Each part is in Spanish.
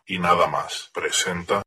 y nada más presenta...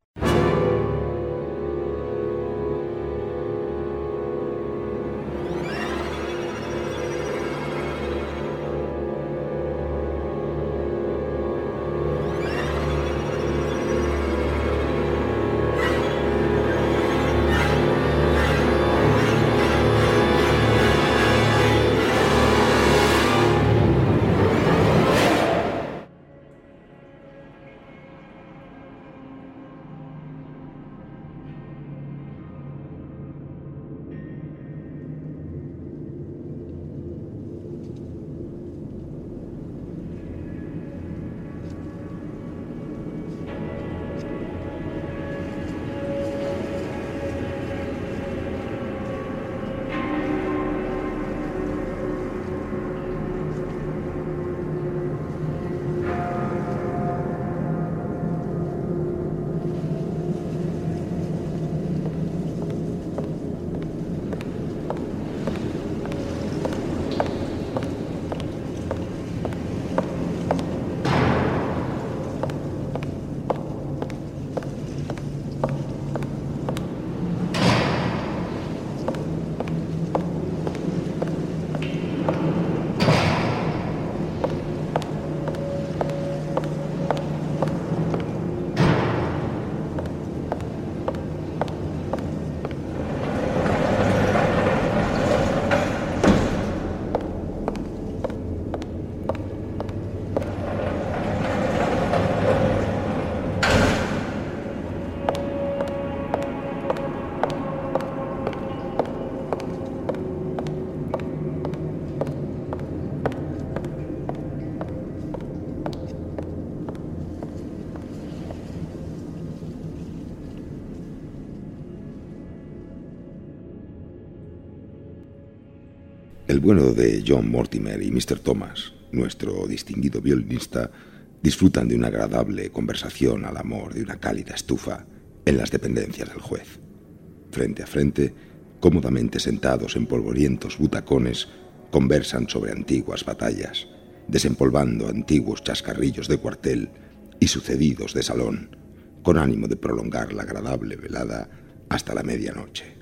El bueno de John Mortimer y Mr. Thomas, nuestro distinguido violinista, disfrutan de una agradable conversación al amor de una cálida estufa en las dependencias del juez. Frente a frente, cómodamente sentados en polvorientos butacones, conversan sobre antiguas batallas, desempolvando antiguos chascarrillos de cuartel y sucedidos de salón, con ánimo de prolongar la agradable velada hasta la medianoche.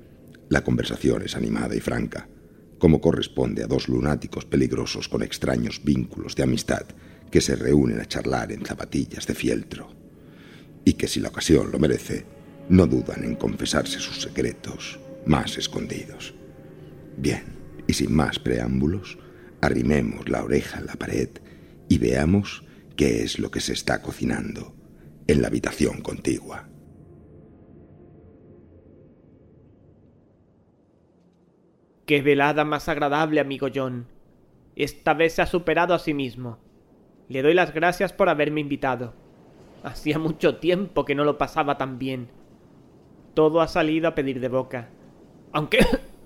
La conversación es animada y franca, como corresponde a dos lunáticos peligrosos con extraños vínculos de amistad que se reúnen a charlar en zapatillas de fieltro, y que, si la ocasión lo merece, no dudan en confesarse sus secretos más escondidos. Bien, y sin más preámbulos, arrimemos la oreja a la pared y veamos qué es lo que se está cocinando en la habitación contigua. ¡Qué velada más agradable, amigo John! Esta vez se ha superado a sí mismo. Le doy las gracias por haberme invitado. Hacía mucho tiempo que no lo pasaba tan bien. Todo ha salido a pedir de boca. Aunque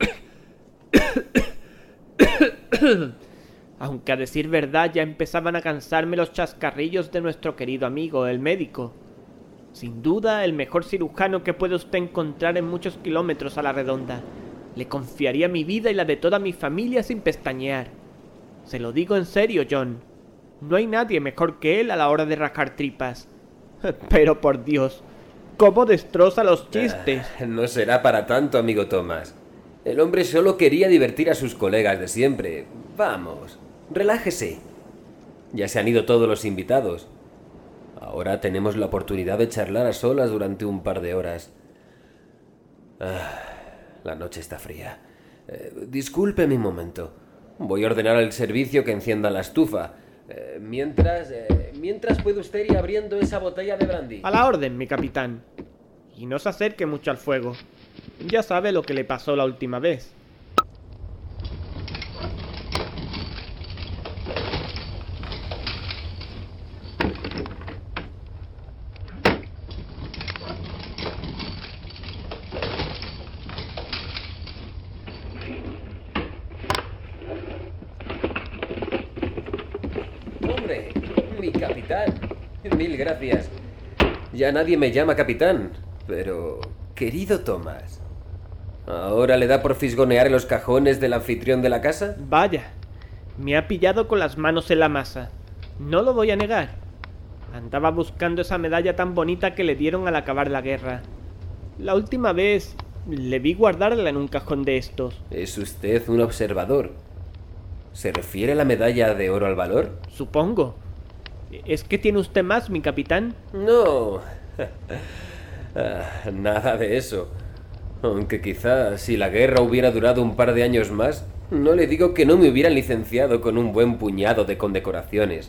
a decir verdad ya empezaban a cansarme los chascarrillos de nuestro querido amigo, el médico. Sin duda, el mejor cirujano que puede usted encontrar en muchos kilómetros a la redonda. Le confiaría mi vida y la de toda mi familia sin pestañear. Se lo digo en serio, John. No hay nadie mejor que él a la hora de rascar tripas. Pero por Dios, ¿cómo destroza los chistes? No será para tanto, amigo Thomas. El hombre solo quería divertir a sus colegas de siempre. Vamos, relájese. Ya se han ido todos los invitados. Ahora tenemos la oportunidad de charlar a solas durante un par de horas. La noche está fría. Discúlpeme un momento. Voy a ordenar al servicio que encienda la estufa. Mientras puede usted ir abriendo esa botella de brandy. A la orden, mi capitán. Y no se acerque mucho al fuego. Ya sabe lo que le pasó la última vez. ¡Hombre! ¡Mi capitán! Mil gracias. Ya nadie me llama capitán, pero... Querido Thomas, ¿ahora le da por fisgonear en los cajones del anfitrión de la casa? Vaya, me ha pillado con las manos en la masa. No lo voy a negar. Andaba buscando esa medalla tan bonita que le dieron al acabar la guerra. La última vez le vi guardarla en un cajón de estos. Es usted un observador. ¿Se refiere a la medalla de oro al valor? Supongo. ¿Es que tiene usted más, mi capitán? No. Nada de eso. Aunque quizá si la guerra hubiera durado un par de años más, no le digo que no me hubieran licenciado con un buen puñado de condecoraciones.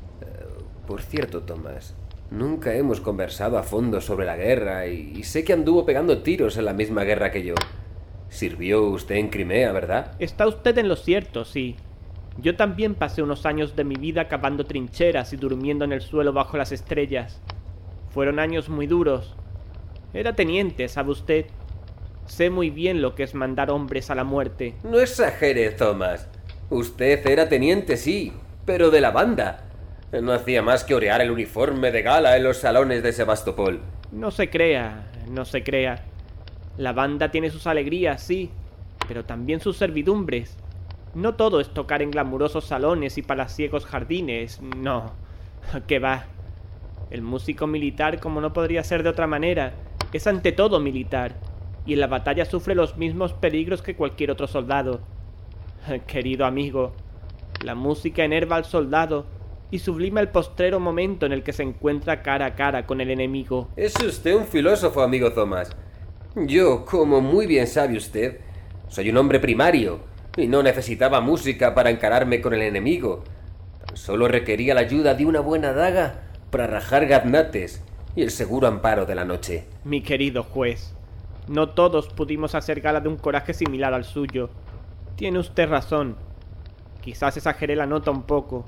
Por cierto, Tomás, nunca hemos conversado a fondo sobre la guerra y sé que anduvo pegando tiros en la misma guerra que yo. Sirvió usted en Crimea, ¿verdad? Está usted en lo cierto, sí. Yo también pasé unos años de mi vida cavando trincheras y durmiendo en el suelo bajo las estrellas. Fueron años muy duros. Era teniente, ¿sabe usted? Sé muy bien lo que es mandar hombres a la muerte. No exagere, Tomás. Usted era teniente, sí, pero de la banda. No hacía más que orear el uniforme de gala en los salones de Sebastopol. No se crea, no se crea. La banda tiene sus alegrías, sí, pero también sus servidumbres. No todo es tocar en glamurosos salones y palaciegos jardines, no. ¿Qué va? El músico militar, como no podría ser de otra manera, es ante todo militar, y en la batalla sufre los mismos peligros que cualquier otro soldado. Querido amigo, la música enerva al soldado y sublima el postrero momento en el que se encuentra cara a cara con el enemigo. Es usted un filósofo, amigo Tomás. Yo, como muy bien sabe usted, soy un hombre primario y no necesitaba música para encararme con el enemigo. Tan solo requería la ayuda de una buena daga para rajar gaznates y el seguro amparo de la noche. Mi querido juez, no todos pudimos hacer gala de un coraje similar al suyo. Tiene usted razón. Quizás exageré la nota un poco.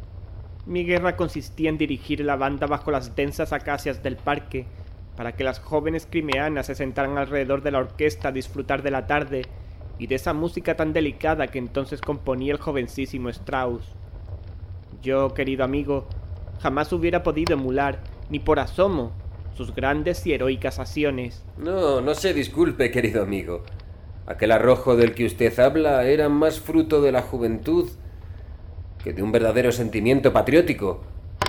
Mi guerra consistía en dirigir la banda bajo las densas acacias del parque, para que las jóvenes crimeanas se sentaran alrededor de la orquesta a disfrutar de la tarde y de esa música tan delicada que entonces componía el jovencísimo Strauss. Yo, querido amigo, jamás hubiera podido emular, ni por asomo, sus grandes y heroicas acciones. No se disculpe, querido amigo. Aquel arrojo del que usted habla era más fruto de la juventud que de un verdadero sentimiento patriótico.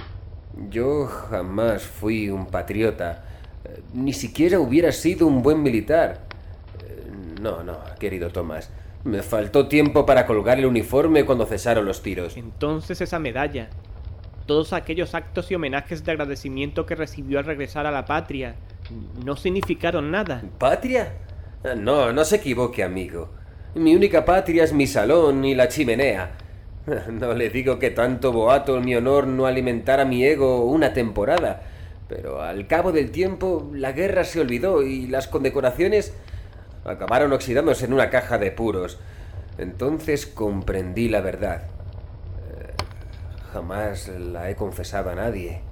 Yo jamás fui un patriota. Ni siquiera hubiera sido un buen militar. No, querido Tomás. Me faltó tiempo para colgar el uniforme cuando cesaron los tiros. Entonces esa medalla, todos aquellos actos y homenajes de agradecimiento que recibió al regresar a la patria, no significaron nada. ¿Patria? No se equivoque, amigo. Mi única patria es mi salón y la chimenea. No le digo que tanto boato en mi honor no alimentara mi ego una temporada, pero al cabo del tiempo la guerra se olvidó y las condecoraciones acabaron oxidándose en una caja de puros. Entonces comprendí la verdad. Jamás la he confesado a nadie.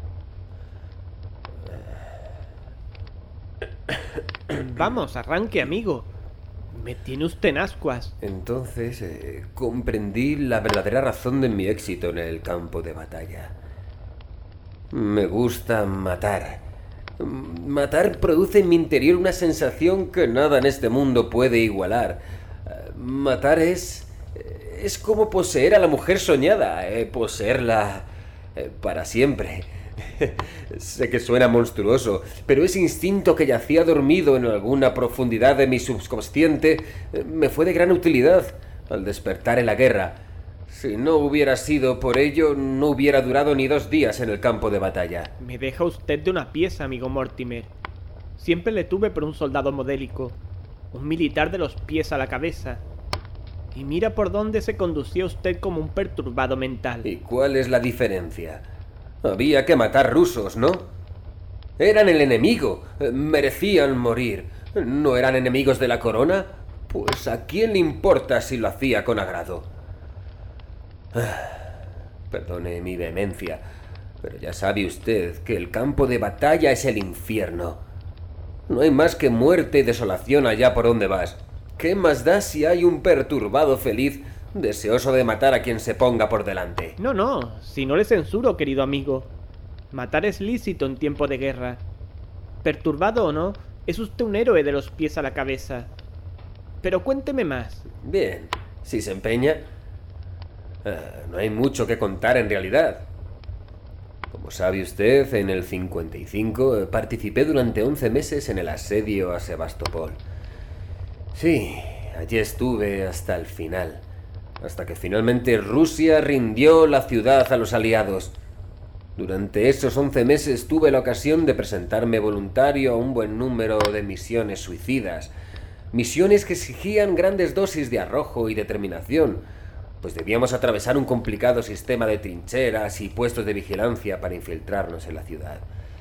Vamos, arranque, amigo. Me tiene usted en ascuas. Entonces comprendí la verdadera razón de mi éxito en el campo de batalla. Me gusta matar. Matar produce en mi interior una sensación que nada en este mundo puede igualar. Matar es como poseer a la mujer soñada, poseerla para siempre. Sé que suena monstruoso, pero ese instinto que yacía dormido en alguna profundidad de mi subconsciente me fue de gran utilidad al despertar en la guerra. Si no hubiera sido por ello, no hubiera durado ni 2 días en el campo de batalla. Me deja usted de una pieza, amigo Mortimer. Siempre le tuve por un soldado modélico, un militar de los pies a la cabeza. Y mira por dónde se conducía usted como un perturbado mental. ¿Y cuál es la diferencia? Había que matar rusos, ¿no? Eran el enemigo, merecían morir. ¿No eran enemigos de la corona? Pues ¿a quién le importa si lo hacía con agrado? Perdone mi vehemencia, pero ya sabe usted que el campo de batalla es el infierno. No hay más que muerte y desolación allá por donde vas. ¿Qué más da si hay un perturbado feliz deseoso de matar a quien se ponga por delante? No, si no le censuro, querido amigo. Matar es lícito en tiempo de guerra. Perturbado o no, es usted un héroe de los pies a la cabeza. Pero cuénteme más. Bien, si se empeña. No hay mucho que contar en realidad. Como sabe usted, en el 55 participé durante 11 meses en el asedio a Sebastopol. Sí, allí estuve hasta el final, hasta que finalmente Rusia rindió la ciudad a los aliados. Durante esos 11 meses tuve la ocasión de presentarme voluntario a un buen número de misiones suicidas, misiones que exigían grandes dosis de arrojo y determinación, pues debíamos atravesar un complicado sistema de trincheras y puestos de vigilancia para infiltrarnos en la ciudad.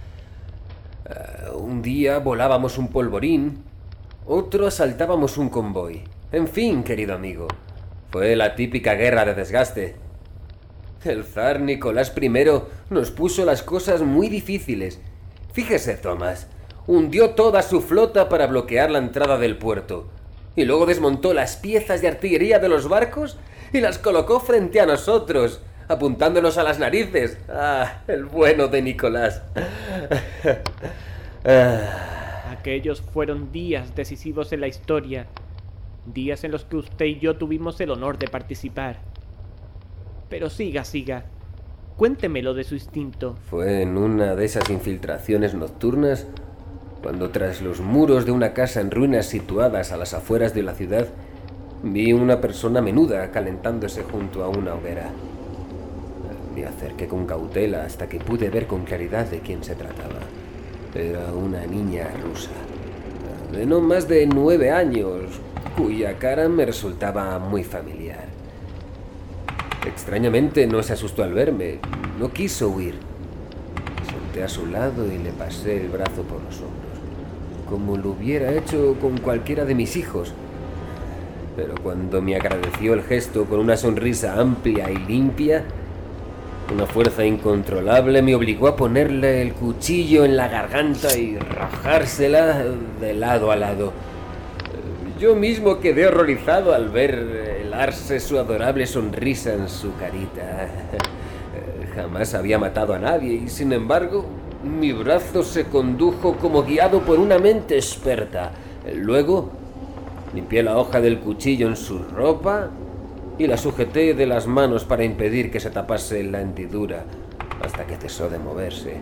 Un día volábamos un polvorín, otro asaltábamos un convoy. En fin, querido amigo, fue la típica guerra de desgaste. El zar Nicolás I nos puso las cosas muy difíciles. Fíjese, Thomas, hundió toda su flota para bloquear la entrada del puerto, y luego desmontó las piezas de artillería de los barcos y las colocó frente a nosotros, apuntándonos a las narices. ¡Ah, el bueno de Nicolás! Aquellos fueron días decisivos en la historia, días en los que usted y yo tuvimos el honor de participar. Pero siga. Cuéntemelo de su instinto. Fue en una de esas infiltraciones nocturnas cuando, tras los muros de una casa en ruinas situadas a las afueras de la ciudad, vi una persona menuda calentándose junto a una hoguera. Me acerqué con cautela hasta que pude ver con claridad de quién se trataba. Era una niña rusa, de no más de 9 años, cuya cara me resultaba muy familiar. Extrañamente no se asustó al verme, no quiso huir. Me senté a su lado y le pasé el brazo por los hombros, como lo hubiera hecho con cualquiera de mis hijos. Pero cuando me agradeció el gesto con una sonrisa amplia y limpia, una fuerza incontrolable me obligó a ponerle el cuchillo en la garganta y rajársela de lado a lado. Yo mismo quedé horrorizado al ver helarse su adorable sonrisa en su carita. Jamás había matado a nadie y, sin embargo, mi brazo se condujo como guiado por una mente experta. Luego, limpié la hoja del cuchillo en su ropa y la sujeté de las manos para impedir que se tapase la hendidura hasta que cesó de moverse.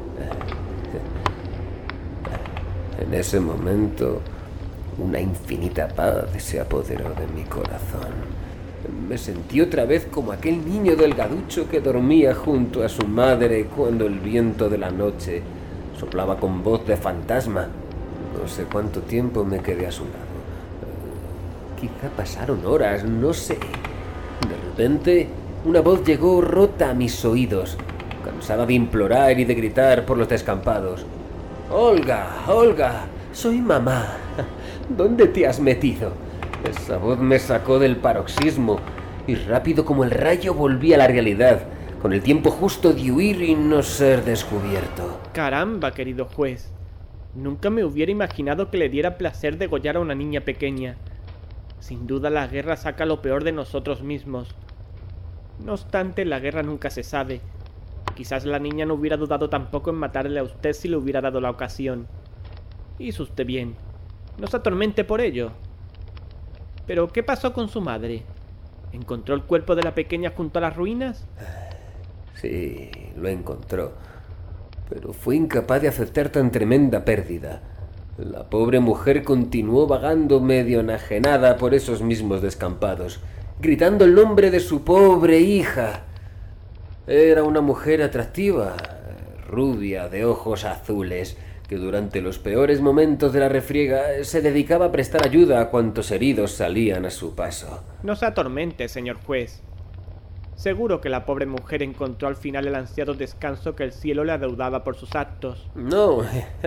En ese momento, una infinita paz se apoderó de mi corazón. Me sentí otra vez como aquel niño delgaducho que dormía junto a su madre cuando el viento de la noche soplaba con voz de fantasma. No sé cuánto tiempo me quedé a su lado. Quizá pasaron horas, no sé. De repente, una voz llegó rota a mis oídos, cansada de implorar y de gritar por los descampados. «Olga, Olga, soy mamá. ¿Dónde te has metido?» Esa voz me sacó del paroxismo y rápido como el rayo volví a la realidad, con el tiempo justo de huir y no ser descubierto. Caramba, querido juez. Nunca me hubiera imaginado que le diera placer degollar a una niña pequeña. Sin duda la guerra saca lo peor de nosotros mismos. No obstante, la guerra nunca se sabe. Quizás la niña no hubiera dudado tampoco en matarle a usted si le hubiera dado la ocasión. Hizo usted bien. No se atormente por ello. Pero, ¿qué pasó con su madre? ¿Encontró el cuerpo de la pequeña junto a las ruinas? Sí, lo encontró. Pero fue incapaz de aceptar tan tremenda pérdida. La pobre mujer continuó vagando medio enajenada por esos mismos descampados, gritando el nombre de su pobre hija. Era una mujer atractiva, rubia, de ojos azules, que durante los peores momentos de la refriega se dedicaba a prestar ayuda a cuantos heridos salían a su paso. No se atormente, señor juez. Seguro que la pobre mujer encontró al final el ansiado descanso que el cielo le adeudaba por sus actos. No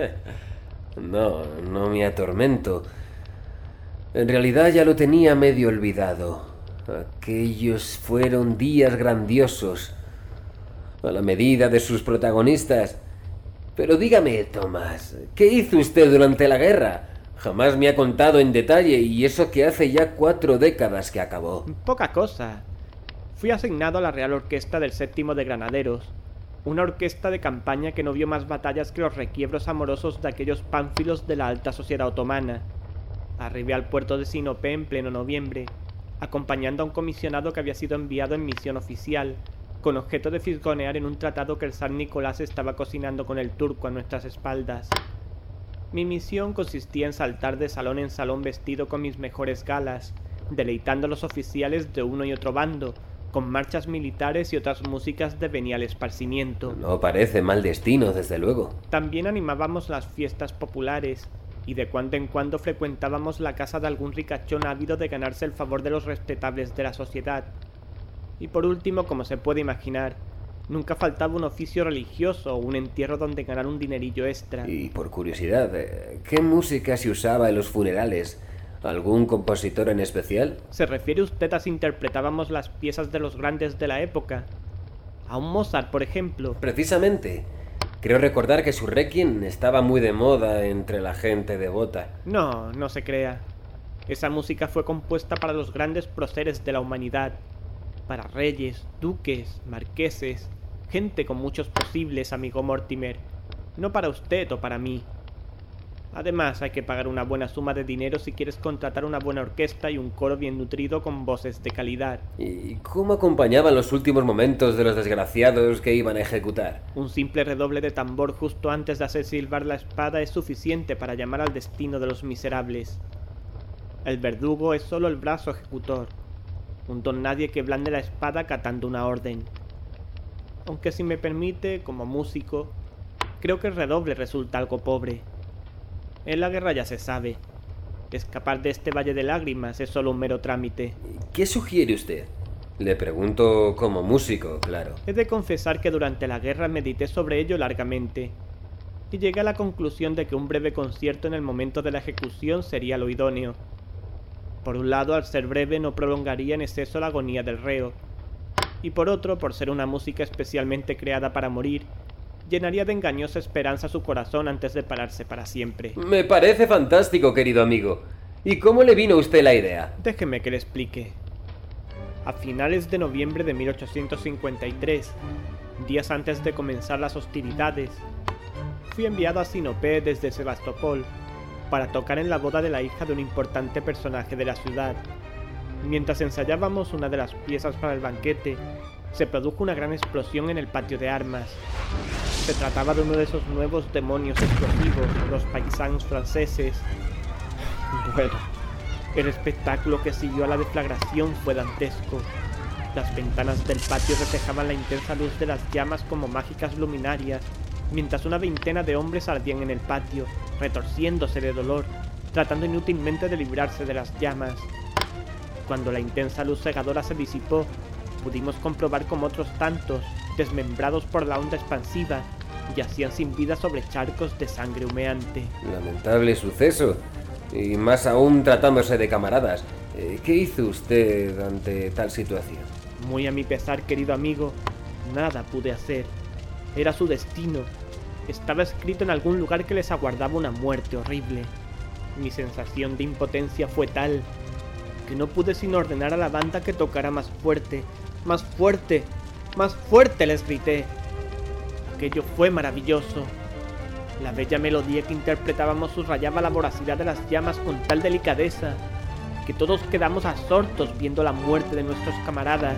me atormento. En realidad ya lo tenía medio olvidado. Aquellos fueron días grandiosos, a la medida de sus protagonistas. Pero dígame, Tomás, ¿qué hizo usted durante la guerra? Jamás me ha contado en detalle, y eso que hace ya 4 décadas que acabó. Poca cosa. Fui asignado a la Real Orquesta del 7º de Granaderos, una orquesta de campaña que no vio más batallas que los requiebros amorosos de aquellos pánfilos de la alta sociedad otomana. Arribé al puerto de Sinope en pleno noviembre, acompañando a un comisionado que había sido enviado en misión oficial, con objeto de fisgonear en un tratado que el zar Nicolás estaba cocinando con el turco a nuestras espaldas. Mi misión consistía en saltar de salón en salón vestido con mis mejores galas, deleitando a los oficiales de uno y otro bando, con marchas militares y otras músicas de venial esparcimiento. No parece mal destino, desde luego. También animábamos las fiestas populares, y de cuando en cuando frecuentábamos la casa de algún ricachón ávido de ganarse el favor de los respetables de la sociedad. Y por último, como se puede imaginar, nunca faltaba un oficio religioso o un entierro donde ganar un dinerillo extra. Y por curiosidad, ¿qué música se usaba en los funerales? ¿Algún compositor en especial? ¿Se refiere usted a si interpretábamos las piezas de los grandes de la época? ¿A un Mozart, por ejemplo? Precisamente. Creo recordar que su requiem estaba muy de moda entre la gente devota. No, no se crea. Esa música fue compuesta para los grandes próceres de la humanidad, para reyes, duques, marqueses, gente con muchos posibles, amigo Mortimer, no para usted o para mí. Además, hay que pagar una buena suma de dinero si quieres contratar una buena orquesta y un coro bien nutrido con voces de calidad. ¿Y cómo acompañaban los últimos momentos de los desgraciados que iban a ejecutar? Un simple redoble de tambor justo antes de hacer silbar la espada es suficiente para llamar al destino de los miserables. El verdugo es solo el brazo ejecutor, un don nadie que blande la espada acatando una orden. Aunque si me permite, como músico, creo que el redoble resulta algo pobre. En la guerra ya se sabe. Escapar de este valle de lágrimas es solo un mero trámite. ¿Qué sugiere usted? Le pregunto como músico, claro. He de confesar que durante la guerra medité sobre ello largamente, y llegué a la conclusión de que un breve concierto en el momento de la ejecución sería lo idóneo. Por un lado, al ser breve no prolongaría en exceso la agonía del reo, y por otro, por ser una música especialmente creada para morir, llenaría de engañosa esperanza su corazón antes de pararse para siempre. Me parece fantástico, querido amigo. ¿Y cómo le vino a usted la idea? Déjeme que le explique. A finales de noviembre de 1853, días antes de comenzar las hostilidades, fui enviado a Sinope desde Sebastopol para tocar en la boda de la hija de un importante personaje de la ciudad. Mientras ensayábamos una de las piezas para el banquete, se produjo una gran explosión en el patio de armas. Se trataba de uno de esos nuevos demonios explosivos, los paisans franceses. Bueno, el espectáculo que siguió a la deflagración fue dantesco. Las ventanas del patio reflejaban la intensa luz de las llamas como mágicas luminarias, mientras una veintena de hombres ardían en el patio, retorciéndose de dolor, tratando inútilmente de librarse de las llamas. Cuando la intensa luz cegadora se disipó, pudimos comprobar cómo otros tantos, desmembrados por la onda expansiva, yacían sin vida sobre charcos de sangre humeante. Lamentable suceso, y más aún tratándose de camaradas. ¿Qué hizo usted ante tal situación? Muy a mi pesar, querido amigo, nada pude hacer. Era su destino. Estaba escrito en algún lugar que les aguardaba una muerte horrible. Mi sensación de impotencia fue tal que no pude sino ordenar a la banda que tocara más fuerte, ¡más fuerte! ¡Más fuerte!, les grité. Aquello fue maravilloso. La bella melodía que interpretábamos subrayaba la voracidad de las llamas con tal delicadeza que todos quedamos absortos viendo la muerte de nuestros camaradas.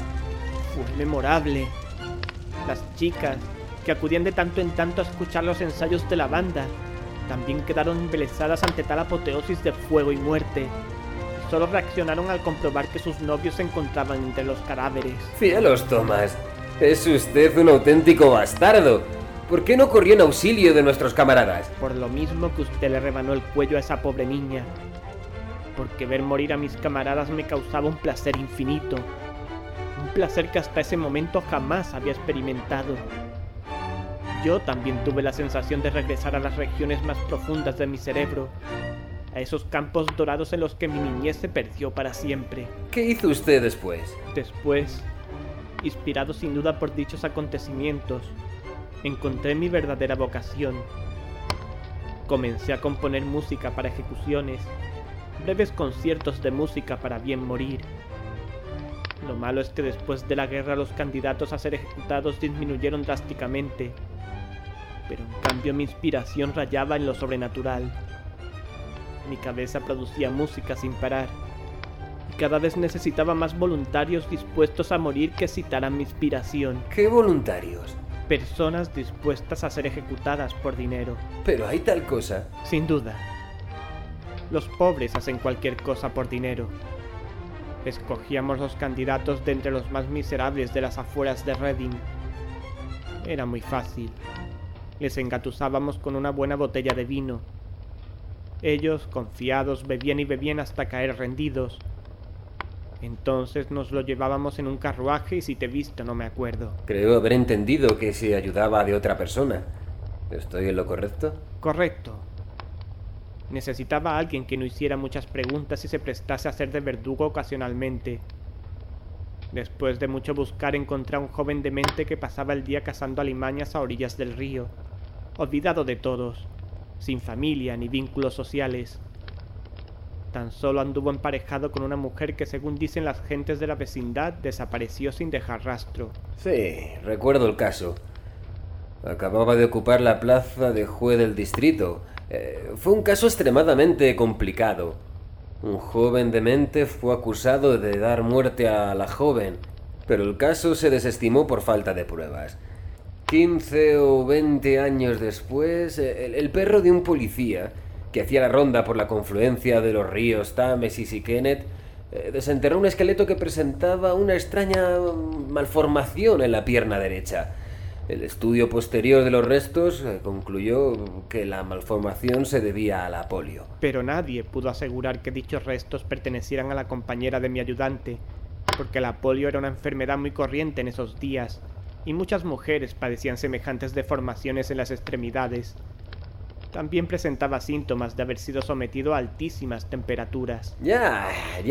Fue memorable. Las chicas, que acudían de tanto en tanto a escuchar los ensayos de la banda, también quedaron embelesadas ante tal apoteosis de fuego y muerte. Solo reaccionaron al comprobar que sus novios se encontraban entre los cadáveres. ¡Cielos, Tomás! Es usted un auténtico bastardo. ¿Por qué no corrió en auxilio de nuestros camaradas? Por lo mismo que usted le rebanó el cuello a esa pobre niña. Porque ver morir a mis camaradas me causaba un placer infinito. Un placer que hasta ese momento jamás había experimentado. Yo también tuve la sensación de regresar a las regiones más profundas de mi cerebro, a esos campos dorados en los que mi niñez se perdió para siempre. ¿Qué hizo usted después? Después, inspirado sin duda por dichos acontecimientos, encontré mi verdadera vocación. Comencé a componer música para ejecuciones, breves conciertos de música para bien morir. Lo malo es que después de la guerra los candidatos a ser ejecutados disminuyeron drásticamente, pero en cambio mi inspiración rayaba en lo sobrenatural. Mi cabeza producía música sin parar, Cada vez necesitaba más voluntarios dispuestos a morir que excitaran mi inspiración. ¿Qué voluntarios? Personas dispuestas a ser ejecutadas por dinero. Pero hay tal cosa. Sin duda. Los pobres hacen cualquier cosa por dinero. Escogíamos los candidatos de entre los más miserables de las afueras de Reading. Era muy fácil. Les engatusábamos con una buena botella de vino. Ellos, confiados, bebían y bebían hasta caer rendidos. Entonces nos lo llevábamos en un carruaje y si te he visto no me acuerdo. Creo haber entendido que se ayudaba de otra persona. ¿Estoy en lo correcto? Correcto. Necesitaba a alguien que no hiciera muchas preguntas y se prestase a hacer de verdugo ocasionalmente. Después de mucho buscar encontré a un joven demente que pasaba el día cazando alimañas a orillas del río, olvidado de todos, sin familia ni vínculos sociales. Tan solo anduvo emparejado con una mujer que, según dicen las gentes de la vecindad, desapareció sin dejar rastro. Sí, recuerdo el caso. Acababa de ocupar la plaza de juez del distrito. Fue un caso extremadamente complicado. Un joven demente fue acusado de dar muerte a la joven, pero el caso se desestimó por falta de pruebas. 15 o 20 años después, el perro de un policía que hacía la ronda por la confluencia de los ríos Támesis y Kennet desenterró un esqueleto que presentaba una extraña malformación en la pierna derecha. El estudio posterior de los restos concluyó que la malformación se debía a la polio. Pero nadie pudo asegurar que dichos restos pertenecieran a la compañera de mi ayudante, porque la polio era una enfermedad muy corriente en esos días, y muchas mujeres padecían semejantes deformaciones en las extremidades. También presentaba síntomas de haber sido sometido a altísimas temperaturas. Ya.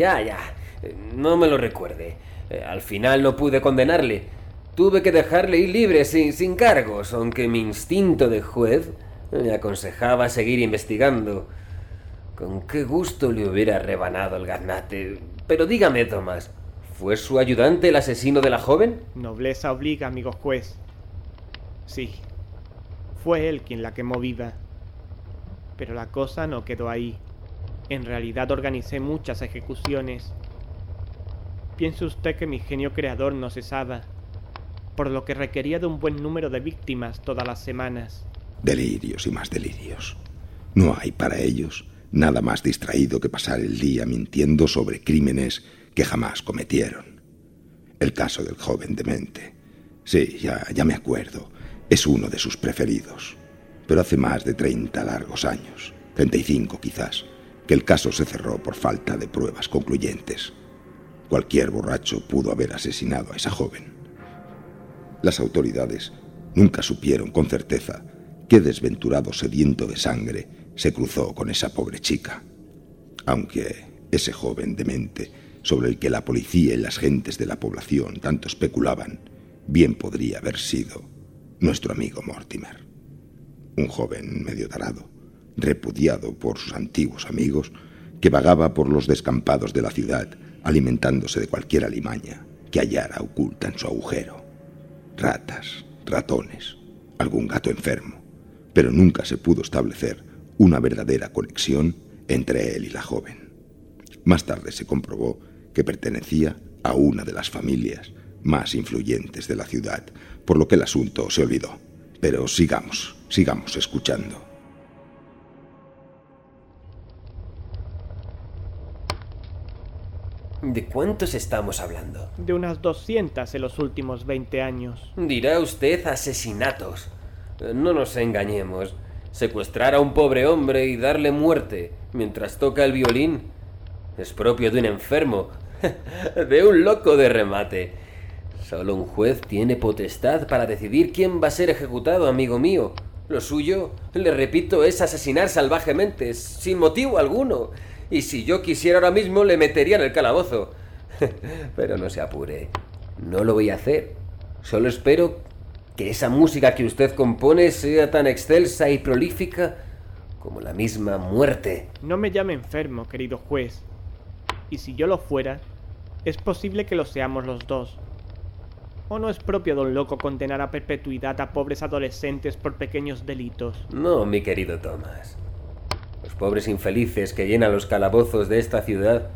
No me lo recuerde. Al final no pude condenarle. Tuve que dejarle ir libre sin cargos, aunque mi instinto de juez me aconsejaba seguir investigando. Con qué gusto le hubiera rebanado el gaznate. Pero dígame, Tomás, ¿fue su ayudante el asesino de la joven? Nobleza obliga, amigo juez. Sí, fue él quien la quemó viva. Pero la cosa no quedó ahí. En realidad organicé muchas ejecuciones. Piense usted que mi genio creador no cesaba, por lo que requería de un buen número de víctimas todas las semanas. Delirios y más delirios. No hay para ellos nada más distraído que pasar el día mintiendo sobre crímenes que jamás cometieron. El caso del joven demente. Sí, ya me acuerdo. Es uno de sus preferidos. Pero hace más de 30 largos años, 35 quizás, que el caso se cerró por falta de pruebas concluyentes. Cualquier borracho pudo haber asesinado a esa joven. Las autoridades nunca supieron con certeza qué desventurado sediento de sangre se cruzó con esa pobre chica. Aunque ese joven demente, sobre el que la policía y las gentes de la población tanto especulaban, bien podría haber sido nuestro amigo Mortimer. Un joven medio tarado, repudiado por sus antiguos amigos, que vagaba por los descampados de la ciudad alimentándose de cualquier alimaña que hallara oculta en su agujero. Ratas, ratones, algún gato enfermo, pero nunca se pudo establecer una verdadera conexión entre él y la joven. Más tarde se comprobó que pertenecía a una de las familias más influyentes de la ciudad, por lo que el asunto se olvidó. Pero sigamos escuchando. ¿De cuántos estamos hablando? De unas 200 en los últimos 20 años. Dirá usted asesinatos. No nos engañemos. Secuestrar a un pobre hombre y darle muerte mientras toca el violín es propio de un enfermo, de un loco de remate. Solo un juez tiene potestad para decidir quién va a ser ejecutado, amigo mío. Lo suyo, le repito, es asesinar salvajemente, sin motivo alguno. Y si yo quisiera ahora mismo, le metería en el calabozo. Pero no se apure. No lo voy a hacer. Solo espero que esa música que usted compone sea tan excelsa y prolífica como la misma muerte. No me llame enfermo, querido juez. Y si yo lo fuera, es posible que lo seamos los dos. ¿O no es propio de un loco condenar a perpetuidad a pobres adolescentes por pequeños delitos? No, mi querido Tomás. Los pobres infelices que llenan los calabozos de esta ciudad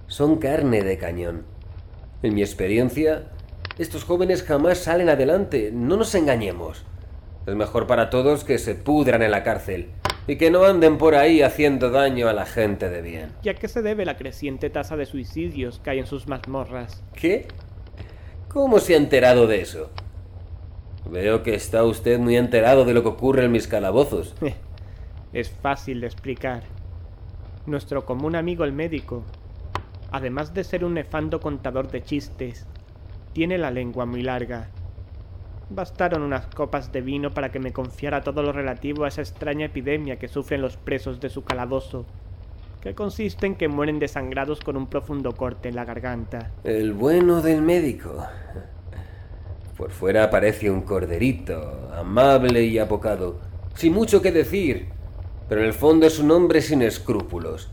son carne de cañón. En mi experiencia, estos jóvenes jamás salen adelante, no nos engañemos. Es mejor para todos que se pudran en la cárcel y que no anden por ahí haciendo daño a la gente de bien. ¿Y a qué se debe la creciente tasa de suicidios que hay en sus mazmorras? ¿Qué? ¿Cómo se ha enterado de eso? Veo que está usted muy enterado de lo que ocurre en mis calabozos. Es fácil de explicar. Nuestro común amigo el médico, además de ser un nefando contador de chistes, tiene la lengua muy larga. Bastaron unas copas de vino para que me confiara todo lo relativo a esa extraña epidemia que sufren los presos de su calabozo, que consiste en que mueren desangrados con un profundo corte en la garganta. El bueno del médico. Por fuera parece un corderito, amable y apocado, sin mucho que decir, pero en el fondo es un hombre sin escrúpulos.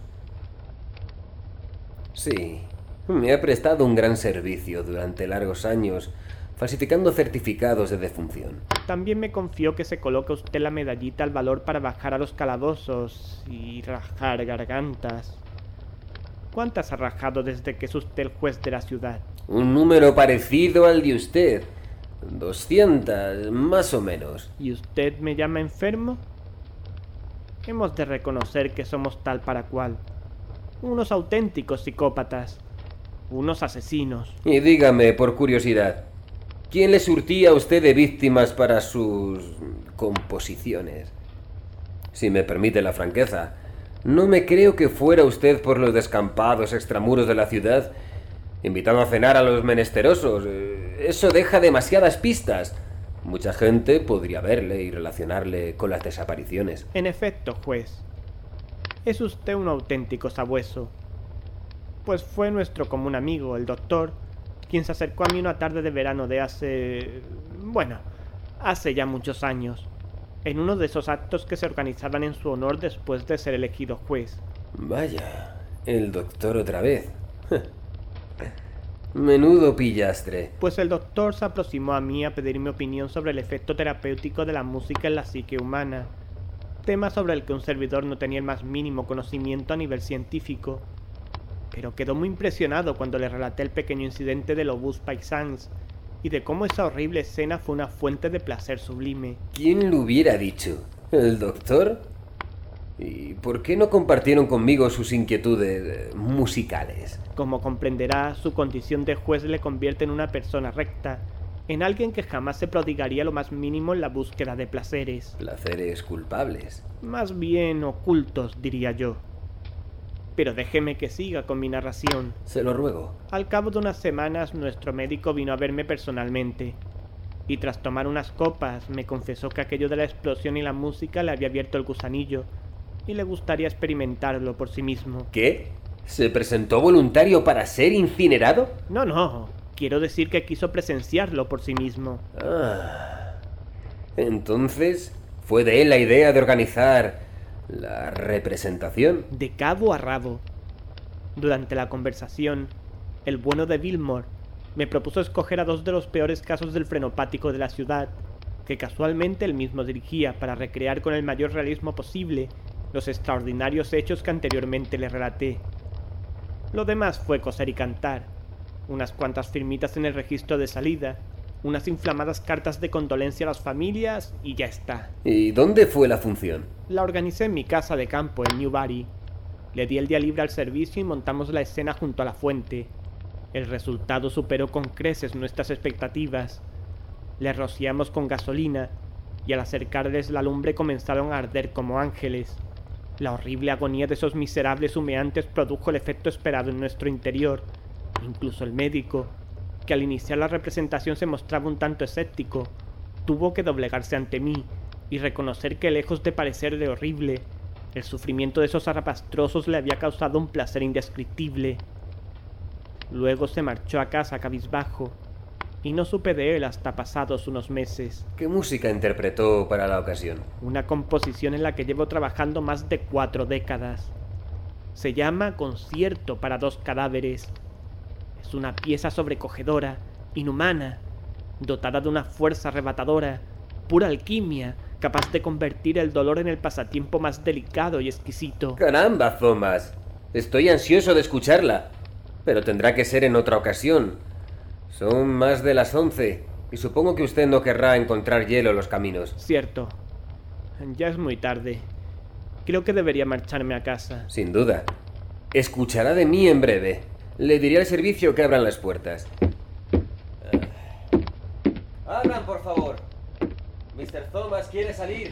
Sí, me ha prestado un gran servicio durante largos años, falsificando certificados de defunción. También me confió que se coloque usted la medallita al valor para bajar a los calabozos y rajar gargantas. ¿Cuántas ha rajado desde que es usted el juez de la ciudad? Un número parecido al de usted. 200, más o menos. ¿Y usted me llama enfermo? Hemos de reconocer que somos tal para cual. Unos auténticos psicópatas. Unos asesinos. Y dígame, por curiosidad, ¿quién le surtía a usted de víctimas para sus composiciones? Si me permite la franqueza, no me creo que fuera usted por los descampados extramuros de la ciudad, invitado a cenar a los menesterosos. Eso deja demasiadas pistas. Mucha gente podría verle y relacionarle con las desapariciones. En efecto, juez, es usted un auténtico sabueso. Pues fue nuestro común amigo, el doctor, quien se acercó a mí una tarde de verano de hace ya muchos años, en uno de esos actos que se organizaban en su honor después de ser elegido juez. Vaya, el doctor otra vez. Menudo pillastre. Pues el doctor se aproximó a mí a pedir mi opinión sobre el efecto terapéutico de la música en la psique humana, tema sobre el que un servidor no tenía el más mínimo conocimiento a nivel científico, pero quedó muy impresionado cuando le relaté el pequeño incidente del obús Paysans y de cómo esa horrible escena fue una fuente de placer sublime. ¿Quién lo hubiera dicho? ¿El doctor? ¿Y por qué no compartieron conmigo sus inquietudes musicales? Como comprenderá, su condición de juez le convierte en una persona recta, en alguien que jamás se prodigaría lo más mínimo en la búsqueda de placeres. Placeres culpables. Más bien ocultos, diría yo. Pero déjeme que siga con mi narración. Se lo ruego. Al cabo de unas semanas, nuestro médico vino a verme personalmente, y tras tomar unas copas, me confesó que aquello de la explosión y la música le había abierto el gusanillo, y le gustaría experimentarlo por sí mismo. ¿Qué? ¿Se presentó voluntario para ser incinerado? No. Quiero decir que quiso presenciarlo por sí mismo. Entonces, ¿fue de él la idea de organizar la representación? De cabo a rabo. Durante la conversación, el bueno de Billmore me propuso escoger a dos de los peores casos del frenopático de la ciudad, que casualmente él mismo dirigía para recrear con el mayor realismo posible los extraordinarios hechos que anteriormente le relaté. Lo demás fue coser y cantar, unas cuantas firmitas en el registro de salida, unas inflamadas cartas de condolencia a las familias y ya está. ¿Y dónde fue la función? La organicé en mi casa de campo en Newbury. Le di el día libre al servicio y montamos la escena junto a la fuente. El resultado superó con creces nuestras expectativas. Le rociamos con gasolina y al acercarles la lumbre comenzaron a arder como ángeles. La horrible agonía de esos miserables humeantes produjo el efecto esperado en nuestro interior. Incluso el médico, que al iniciar la representación se mostraba un tanto escéptico, tuvo que doblegarse ante mí y reconocer que, lejos de parecerle horrible, el sufrimiento de esos zarrapastrosos le había causado un placer indescriptible. Luego se marchó a casa cabizbajo, y no supe de él hasta pasados unos meses. ¿Qué música interpretó para la ocasión? Una composición en la que llevo trabajando más de 4 décadas. Se llama Concierto para 2 cadáveres. Es una pieza sobrecogedora, inhumana, dotada de una fuerza arrebatadora, pura alquimia, capaz de convertir el dolor en el pasatiempo más delicado y exquisito. ¡Caramba, Thomas! Estoy ansioso de escucharla. Pero tendrá que ser en otra ocasión. Son más de las 11 y supongo que usted no querrá encontrar hielo en los caminos. Cierto. Ya es muy tarde. Creo que debería marcharme a casa. Sin duda. Escuchará de mí en breve. Le diré al servicio que abran las puertas. Abran, por favor. Mr. Thomas quiere salir.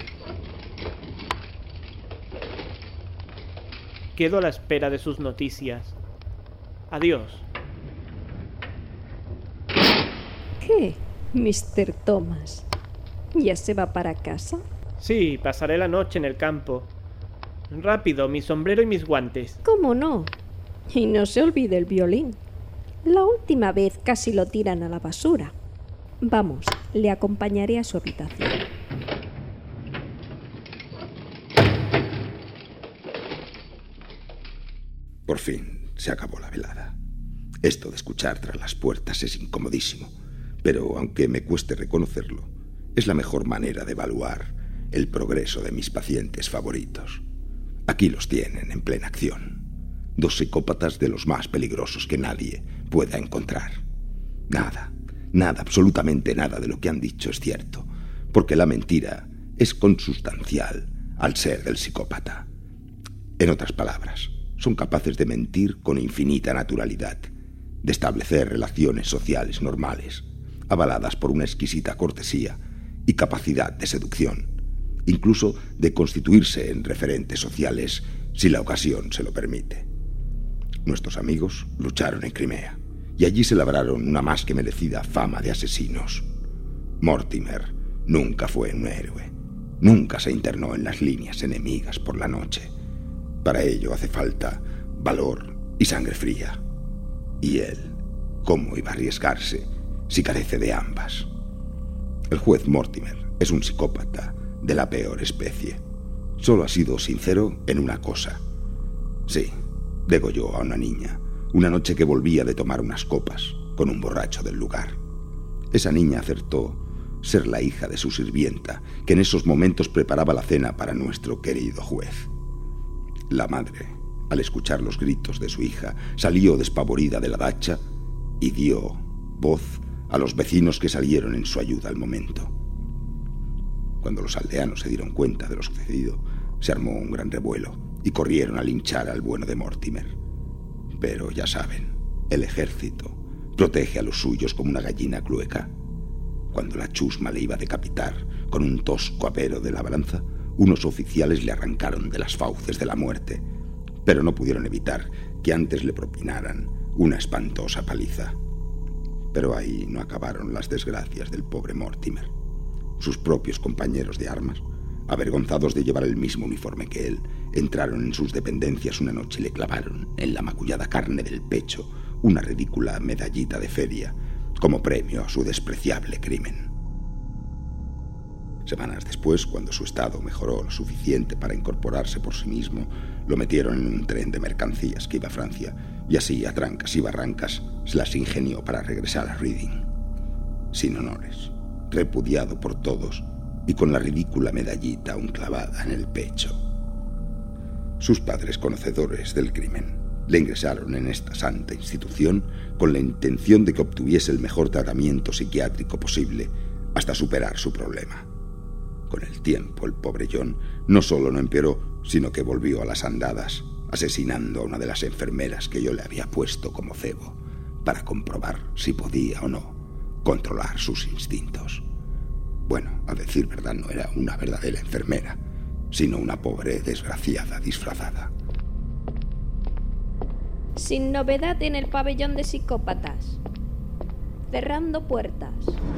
Quedo a la espera de sus noticias. Adiós. ¿Qué, Mr. Thomas? ¿Ya se va para casa? Sí, pasaré la noche en el campo. Rápido, mi sombrero y mis guantes. ¿Cómo no? Y no se olvide el violín. La última vez casi lo tiran a la basura. Vamos, le acompañaré a su habitación. Por fin se acabó la velada. Esto de escuchar tras las puertas es incomodísimo, pero aunque me cueste reconocerlo, es la mejor manera de evaluar el progreso de mis pacientes favoritos. Aquí los tienen en plena acción. 2 psicópatas de los más peligrosos que nadie pueda encontrar. Nada, absolutamente nada de lo que han dicho es cierto, porque la mentira es consustancial al ser del psicópata. En otras palabras, son capaces de mentir con infinita naturalidad, de establecer relaciones sociales normales, avaladas por una exquisita cortesía y capacidad de seducción, incluso de constituirse en referentes sociales si la ocasión se lo permite. Nuestros amigos lucharon en Crimea y allí se labraron una más que merecida fama de asesinos. Mortimer nunca fue un héroe, nunca se internó en las líneas enemigas por la noche. Para ello hace falta valor y sangre fría. Y él, ¿cómo iba a arriesgarse si carece de ambas? El juez Mortimer es un psicópata de la peor especie. Solo ha sido sincero en una cosa. Sí, degolló a una niña, una noche que volvía de tomar unas copas con un borracho del lugar. Esa niña acertó ser la hija de su sirvienta, que en esos momentos preparaba la cena para nuestro querido juez. La madre, al escuchar los gritos de su hija, salió despavorida de la dacha y dio voz a los vecinos que salieron en su ayuda al momento. Cuando los aldeanos se dieron cuenta de lo sucedido, se armó un gran revuelo y corrieron a linchar al bueno de Mortimer. Pero ya saben, el ejército protege a los suyos como una gallina clueca. Cuando la chusma le iba a decapitar con un tosco apero de labranza, unos oficiales le arrancaron de las fauces de la muerte, pero no pudieron evitar que antes le propinaran una espantosa paliza. Pero ahí no acabaron las desgracias del pobre Mortimer. Sus propios compañeros de armas, avergonzados de llevar el mismo uniforme que él, entraron en sus dependencias una noche y le clavaron en la magullada carne del pecho una ridícula medallita de feria como premio a su despreciable crimen. Semanas después, cuando su estado mejoró lo suficiente para incorporarse por sí mismo, lo metieron en un tren de mercancías que iba a Francia y así, a trancas y barrancas, se las ingenió para regresar a Reading. Sin honores, repudiado por todos y con la ridícula medallita aún clavada en el pecho. Sus padres, conocedores del crimen, le ingresaron en esta santa institución con la intención de que obtuviese el mejor tratamiento psiquiátrico posible hasta superar su problema. Con el tiempo, el pobre John no solo no empeoró, sino que volvió a las andadas, asesinando a una de las enfermeras que yo le había puesto como cebo, para comprobar si podía o no controlar sus instintos. Bueno, a decir verdad, no era una verdadera enfermera, sino una pobre desgraciada disfrazada. Sin novedad en el pabellón de psicópatas. Cerrando puertas.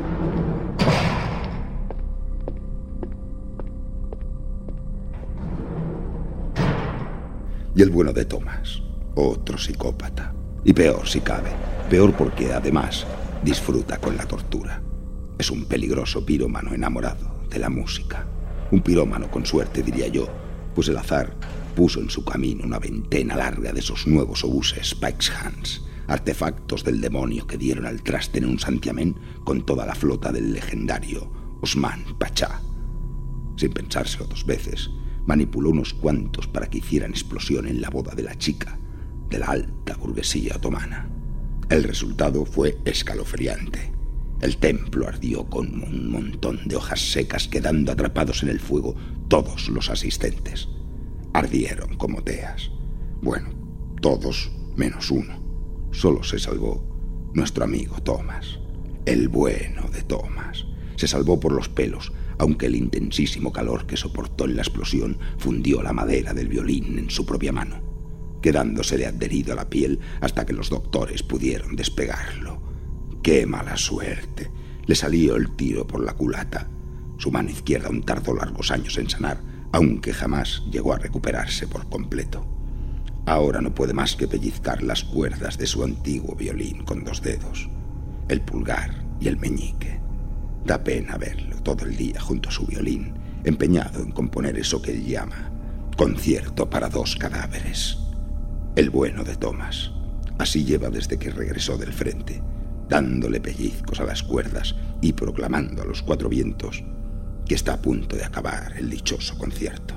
Y el bueno de Thomas, otro psicópata. Y peor si cabe, peor porque además disfruta con la tortura. Es un peligroso pirómano enamorado de la música. Un pirómano con suerte, diría yo, pues el azar puso en su camino una veintena larga de esos nuevos obuses Spike's Hands, artefactos del demonio que dieron al traste en un santiamén con toda la flota del legendario Osman Pachá. Sin pensárselo 2 veces, manipuló unos cuantos para que hicieran explosión en la boda de la chica, de la alta burguesía otomana. El resultado fue escalofriante. El templo ardió con un montón de hojas secas, quedando atrapados en el fuego todos los asistentes. Ardieron como teas. Bueno, todos menos uno. Solo se salvó nuestro amigo Thomas, el bueno de Thomas. Se salvó por los pelos, aunque el intensísimo calor que soportó en la explosión fundió la madera del violín en su propia mano, quedándosele adherido a la piel hasta que los doctores pudieron despegarlo. ¡Qué mala suerte! Le salió el tiro por la culata. Su mano izquierda aún tardó largos años en sanar, aunque jamás llegó a recuperarse por completo. Ahora no puede más que pellizcar las cuerdas de su antiguo violín con 2 dedos, el pulgar y el meñique. Da pena verlo todo el día junto a su violín, empeñado en componer eso que él llama concierto para 2 cadáveres. El bueno de Thomas. Así lleva desde que regresó del frente, dándole pellizcos a las cuerdas y proclamando a los 4 vientos que está a punto de acabar el dichoso concierto.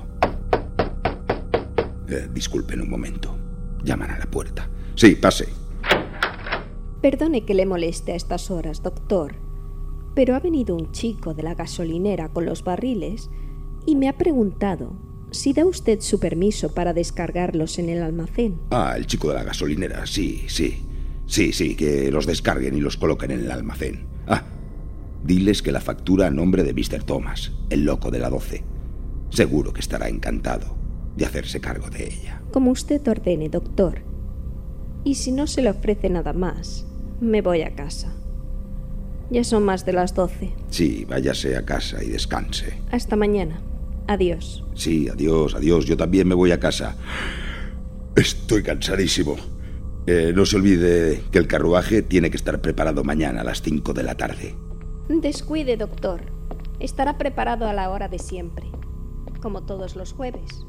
Disculpen un momento. Llaman a la puerta. Sí, pase. Perdone que le moleste a estas horas, doctor, pero ha venido un chico de la gasolinera con los barriles y me ha preguntado si da usted su permiso para descargarlos en el almacén. Ah, el chico de la gasolinera, sí, que los descarguen y los coloquen en el almacén. Ah, diles que la factura a nombre de Mr. Thomas, el loco de la 12. Seguro que estará encantado de hacerse cargo de ella. Como usted ordene, doctor. Y si no se le ofrece nada más, me voy a casa. Ya son más de las 12. Sí, váyase a casa y descanse. Hasta mañana. Adiós. Sí, adiós. Yo también me voy a casa. Estoy cansadísimo. No se olvide que el carruaje tiene que estar preparado mañana a las 5 de la tarde. Descuide, doctor. Estará preparado a la hora de siempre, como todos los jueves.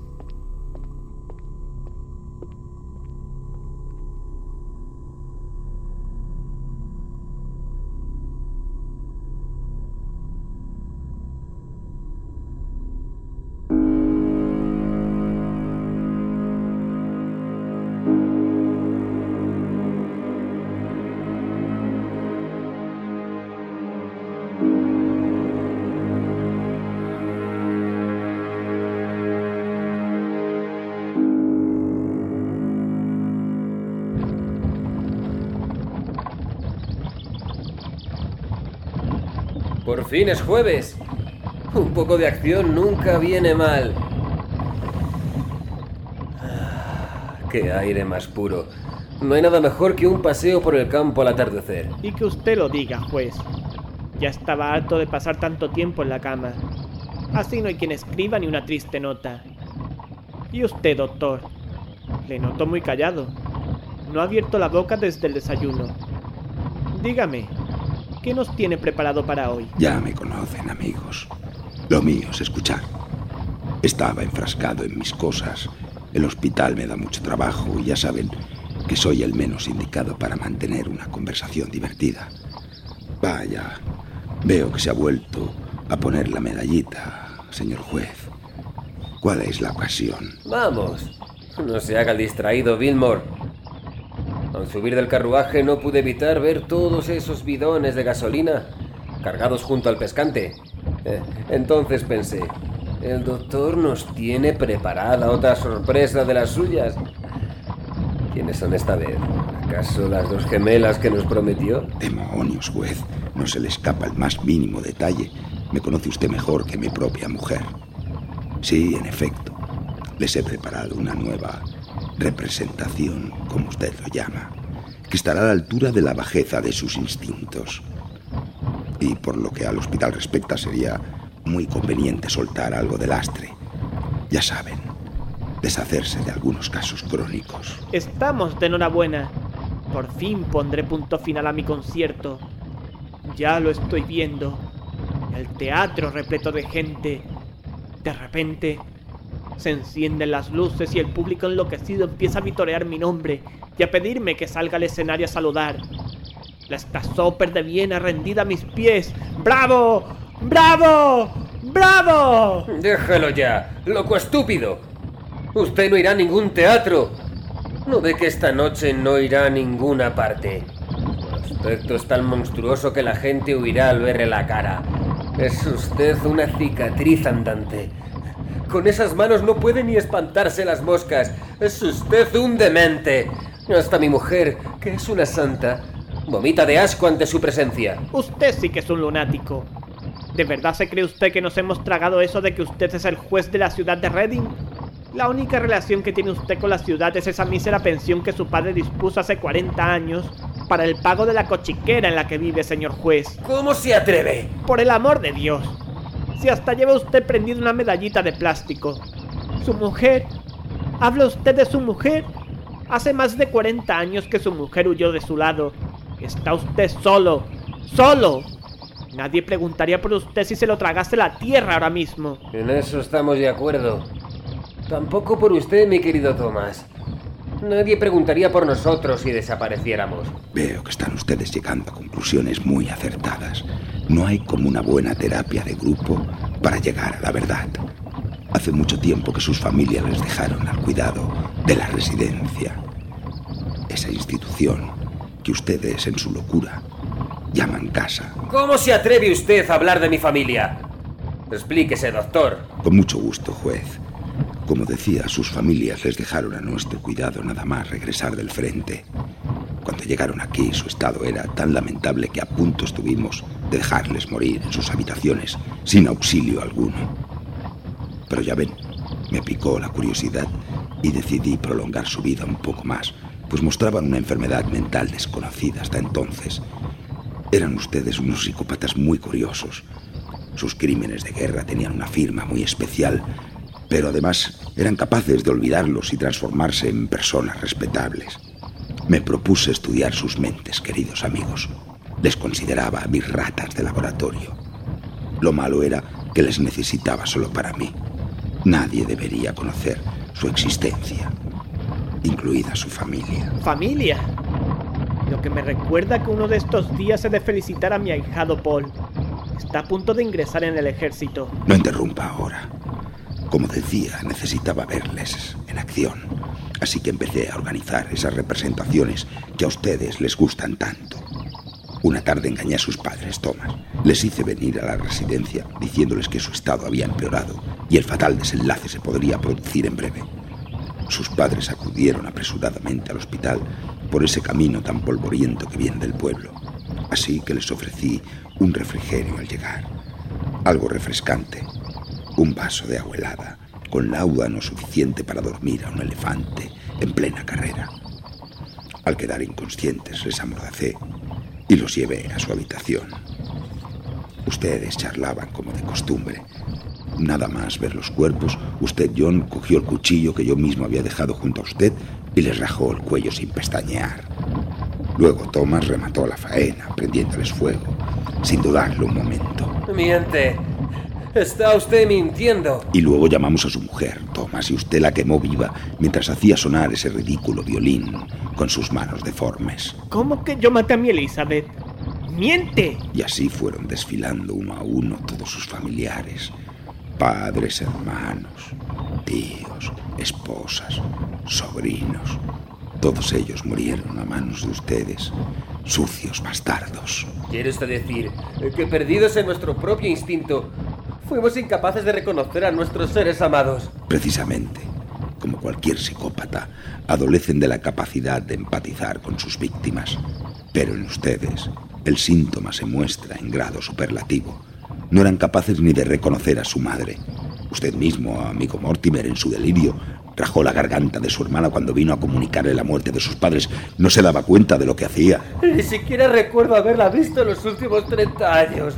Por fin es jueves. Un poco de acción nunca viene mal. Qué aire más puro. No hay nada mejor que un paseo por el campo al atardecer. Y que usted lo diga, juez. Ya estaba harto de pasar tanto tiempo en la cama. Así no hay quien escriba ni una triste nota. Y usted, doctor, le noto muy callado. No ha abierto la boca desde el desayuno. Dígame, ¿qué nos tiene preparado para hoy? Ya me conocen, amigos. Lo mío es escuchar. Estaba enfrascado en mis cosas. El hospital me da mucho trabajo y ya saben que soy el menos indicado para mantener una conversación divertida. Vaya, veo que se ha vuelto a poner la medallita, señor juez. ¿Cuál es la ocasión? Vamos, no se haga el distraído, Billmore. Al subir del carruaje no pude evitar ver todos esos bidones de gasolina cargados junto al pescante. Entonces pensé, el doctor nos tiene preparada otra sorpresa de las suyas. ¿Quiénes son esta vez? ¿Acaso las 2 gemelas que nos prometió? Demonios, juez. No se le escapa el más mínimo detalle. Me conoce usted mejor que mi propia mujer. Sí, en efecto. Les he preparado una nueva representación, como usted lo llama, que estará a la altura de la bajeza de sus instintos. Y por lo que al hospital respecta, sería muy conveniente soltar algo de lastre. Ya saben, deshacerse de algunos casos crónicos. Estamos de enhorabuena. Por fin pondré punto final a mi concierto. Ya lo estoy viendo. El teatro repleto de gente. De repente se encienden las luces y el público enloquecido empieza a vitorear mi nombre y a pedirme que salga al escenario a saludar. La Staatsoper de Viena rendida a mis pies. ¡Bravo! ¡Bravo! ¡Bravo! Déjelo ya, loco estúpido. Usted no irá a ningún teatro. ¿No ve que esta noche no irá a ninguna parte? Su aspecto es tan monstruoso que la gente huirá al verle la cara. Es usted una cicatriz andante. Con esas manos no puede ni espantarse las moscas. Es usted un demente. Hasta mi mujer, que es una santa, vomita de asco ante su presencia. Usted sí que es un lunático. ¿De verdad se cree usted que nos hemos tragado eso de que usted es el juez de la ciudad de Reading? La única relación que tiene usted con la ciudad es esa mísera pensión que su padre dispuso hace 40 años para el pago de la cochiquera en la que vive, señor juez. ¿Cómo se atreve? Por el amor de Dios. Si hasta lleva usted prendida una medallita de plástico. Su mujer. ¿Habla usted de su mujer? Hace más de 40 años que su mujer huyó de su lado. Está usted solo. ¡Solo! Nadie preguntaría por usted si se lo tragase la tierra ahora mismo. En eso estamos de acuerdo. Tampoco por usted, mi querido Tomás. Nadie preguntaría por nosotros si desapareciéramos. Veo que están ustedes llegando a conclusiones muy acertadas. No hay como una buena terapia de grupo para llegar a la verdad. Hace mucho tiempo que sus familias les dejaron al cuidado de la residencia. Esa institución que ustedes, en su locura, llaman casa. ¿Cómo se atreve usted a hablar de mi familia? Explíquese, doctor. Con mucho gusto, juez. Como decía, sus familias les dejaron a nuestro cuidado nada más regresar del frente. Cuando llegaron aquí, su estado era tan lamentable que a punto estuvimos de dejarles morir en sus habitaciones, sin auxilio alguno. Pero ya ven, me picó la curiosidad y decidí prolongar su vida un poco más, pues mostraban una enfermedad mental desconocida hasta entonces. Eran ustedes unos psicópatas muy curiosos. Sus crímenes de guerra tenían una firma muy especial, pero además eran capaces de olvidarlos y transformarse en personas respetables. Me propuse estudiar sus mentes, queridos amigos. Les consideraba mis ratas de laboratorio. Lo malo era que les necesitaba solo para mí. Nadie debería conocer su existencia, incluida su familia. ¿Familia? Lo que me recuerda que uno de estos días he de felicitar a mi ahijado Paul. Está a punto de ingresar en el ejército. No interrumpa ahora. Como decía, necesitaba verles en acción. Así que empecé a organizar esas representaciones que a ustedes les gustan tanto. Una tarde engañé a sus padres, Thomas. Les hice venir a la residencia diciéndoles que su estado había empeorado y el fatal desenlace se podría producir en breve. Sus padres acudieron apresuradamente al hospital por ese camino tan polvoriento que viene del pueblo. Así que les ofrecí un refrigerio al llegar. Algo refrescante. Un vaso de agua helada, con láudano suficiente para dormir a un elefante en plena carrera. Al quedar inconscientes les amordacé y los llevé a su habitación. Ustedes charlaban como de costumbre. Nada más ver los cuerpos, usted, John, cogió el cuchillo que yo mismo había dejado junto a usted y les rajó el cuello sin pestañear. Luego Thomas remató la faena, prendiéndoles fuego, sin dudarlo un momento. ¡Miente! ¡Está usted mintiendo! Y luego llamamos a su mujer, Thomas, y usted la quemó viva mientras hacía sonar ese ridículo violín con sus manos deformes. ¿Cómo que yo maté a mi Elizabeth? ¡Miente! Y así fueron desfilando uno a uno todos sus familiares. Padres, hermanos, tíos, esposas, sobrinos. Todos ellos murieron a manos de ustedes, sucios bastardos. ¿Quiere usted decir que, perdidos en nuestro propio instinto, fuimos incapaces de reconocer a nuestros seres amados? Precisamente, como cualquier psicópata, adolecen de la capacidad de empatizar con sus víctimas. Pero en ustedes, el síntoma se muestra en grado superlativo. No eran capaces ni de reconocer a su madre. Usted mismo, amigo Mortimer, en su delirio, rajó la garganta de su hermana cuando vino a comunicarle la muerte de sus padres. No se daba cuenta de lo que hacía. Ni siquiera recuerdo haberla visto en los últimos 30 años.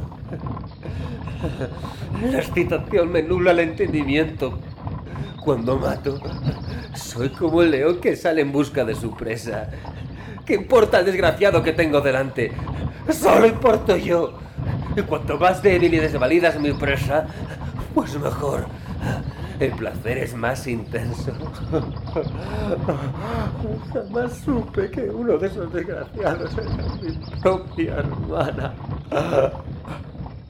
La excitación me nubla el entendimiento. Cuando mato, soy como el león que sale en busca de su presa. ¿Qué importa el desgraciado que tengo delante? Solo importo yo. Y cuanto más débil y desvalida es mi presa, pues mejor. El placer es más intenso. Jamás supe que uno de esos desgraciados era mi propia hermana.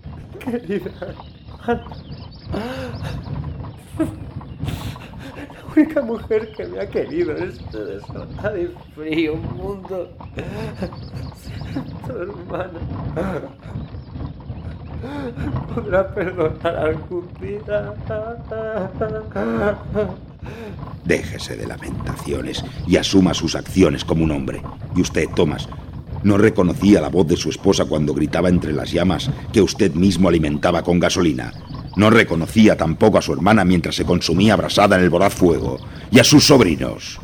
Querida hermana. única mujer que me ha querido en este desolado y frío mundo. Tu hermana podrá perdonar algún día. Déjese de lamentaciones y asuma sus acciones como un hombre. Y usted, Thomas, ¿no reconocía la voz de su esposa cuando gritaba entre las llamas que usted mismo alimentaba con gasolina? ¿No reconocía tampoco a su hermana mientras se consumía abrasada en el voraz fuego? ¿Y a sus sobrinos?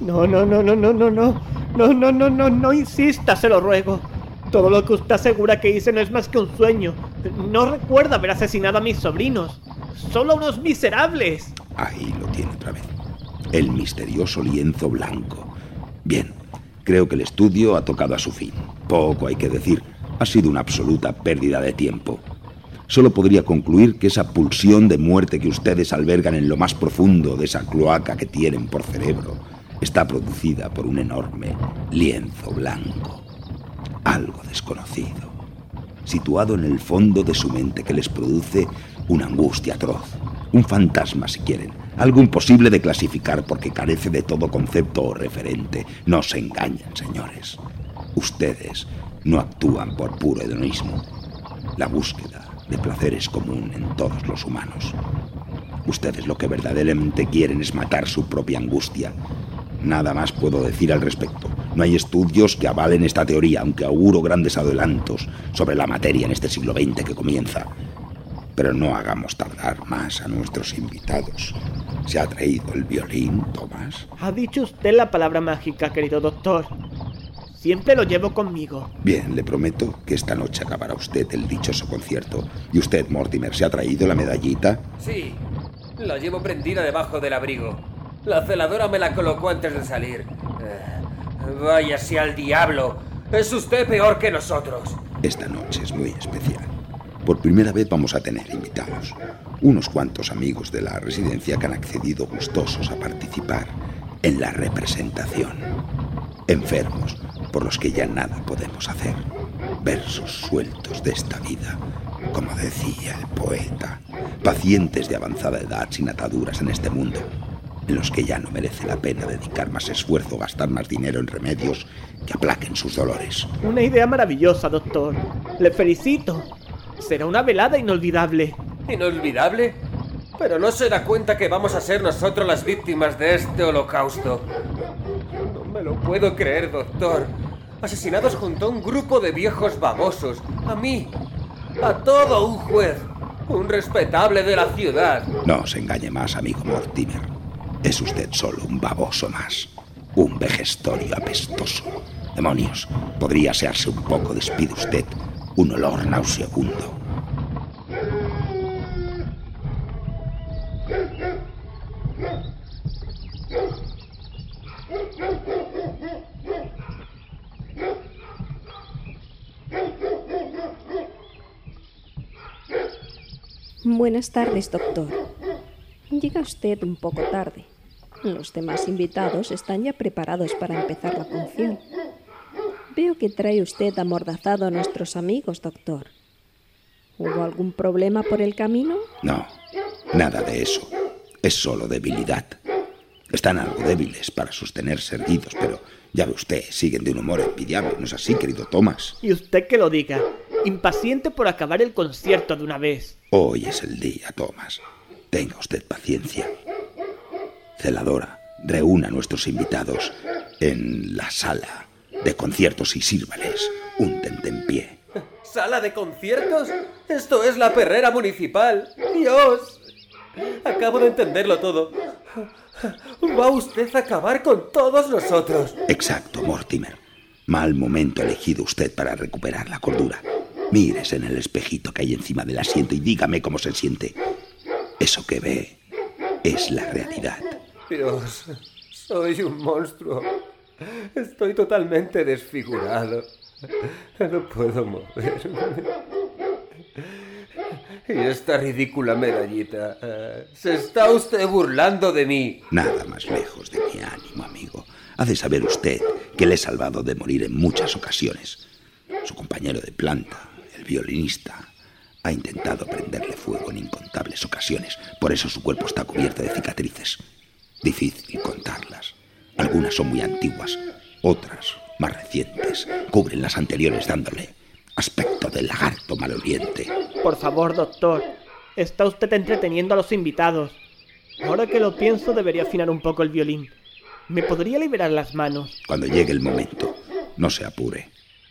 No insista, se lo ruego. Todo lo que usted asegura que hice no es más que un sueño. No recuerdo haber asesinado a mis sobrinos. Solo a unos miserables. Ahí lo tiene otra vez. El misterioso lienzo blanco. Bien, creo que el estudio ha tocado a su fin. Poco hay que decir. Ha sido una absoluta pérdida de tiempo. Solo podría concluir que esa pulsión de muerte que ustedes albergan en lo más profundo de esa cloaca que tienen por cerebro está producida por un enorme lienzo blanco. Algo desconocido, situado en el fondo de su mente que les produce una angustia atroz. Un fantasma, si quieren. Algo imposible de clasificar porque carece de todo concepto o referente. No se engañen, señores. Ustedes no actúan por puro hedonismo. La búsqueda de placer es común en todos los humanos. Ustedes lo que verdaderamente quieren es matar su propia angustia. Nada más puedo decir al respecto. No hay estudios que avalen esta teoría, aunque auguro grandes adelantos sobre la materia en este siglo XX que comienza. Pero no hagamos tardar más a nuestros invitados. ¿Se ha traído el violín, Thomas? Ha dicho usted la palabra mágica, querido doctor. Siempre lo llevo conmigo. Bien, le prometo que esta noche acabará usted el dichoso concierto. ¿Y usted, Mortimer, se ha traído la medallita? Sí, la llevo prendida debajo del abrigo. La celadora me la colocó antes de salir. Váyase al diablo. Es usted peor que nosotros. Esta noche es muy especial. Por primera vez vamos a tener invitados. Unos cuantos amigos de la residencia que han accedido gustosos a participar en la representación. Enfermos por los que ya nada podemos hacer. Versos sueltos de esta vida, como decía el poeta. Pacientes de avanzada edad sin ataduras en este mundo, en los que ya no merece la pena dedicar más esfuerzo o gastar más dinero en remedios que aplaquen sus dolores. Una idea maravillosa, doctor. Le felicito. Será una velada inolvidable. ¿Inolvidable? Pero no se da cuenta que vamos a ser nosotros las víctimas de este holocausto. No me lo puedo creer, doctor. Asesinados junto a un grupo de viejos babosos. A mí. A todo un juez. Un respetable de la ciudad. No se engañe más, amigo Mortimer. Es usted solo un baboso más. Un vejestorio apestoso. Demonios, podría asearse un poco, despide usted un olor nauseabundo. Buenas tardes, doctor. Llega usted un poco tarde. Los demás invitados están ya preparados para empezar la función. Veo que trae usted amordazado a nuestros amigos, doctor. ¿Hubo algún problema por el camino? No, nada de eso. Es solo debilidad. Están algo débiles para sostenerse erguidos, pero ya ve usted, siguen de un humor envidiable. ¿No es así, querido Thomas? Y usted que lo diga. Impaciente por acabar el concierto de una vez. Hoy es el día, Thomas. Tenga usted paciencia. Celadora, reúna a nuestros invitados en la sala de conciertos y sírvales un tentempié. ¿Sala de conciertos? Esto es la perrera municipal. ¡Dios! Acabo de entenderlo todo. Va usted a acabar con todos nosotros. Exacto, Mortimer. Mal momento elegido usted para recuperar la cordura. Mírese en el espejito que hay encima del asiento y dígame cómo se siente. Eso que ve es la realidad. Dios, soy un monstruo. Estoy totalmente desfigurado. No puedo moverme. Y esta ridícula medallita. ¿Se está usted burlando de mí? Nada más lejos de mi ánimo, amigo. Ha de saber usted que le he salvado de morir en muchas ocasiones. Su compañero de planta, el violinista, ha intentado prenderle fuego en incontables ocasiones. Por eso su cuerpo está cubierto de cicatrices. Difícil contarlas. Algunas son muy antiguas, otras, más recientes, cubren las anteriores dándole aspecto de lagarto maloliente. Por favor, doctor, está usted entreteniendo a los invitados. Ahora que lo pienso, debería afinar un poco el violín. ¿Me podría liberar las manos? Cuando llegue el momento, no se apure.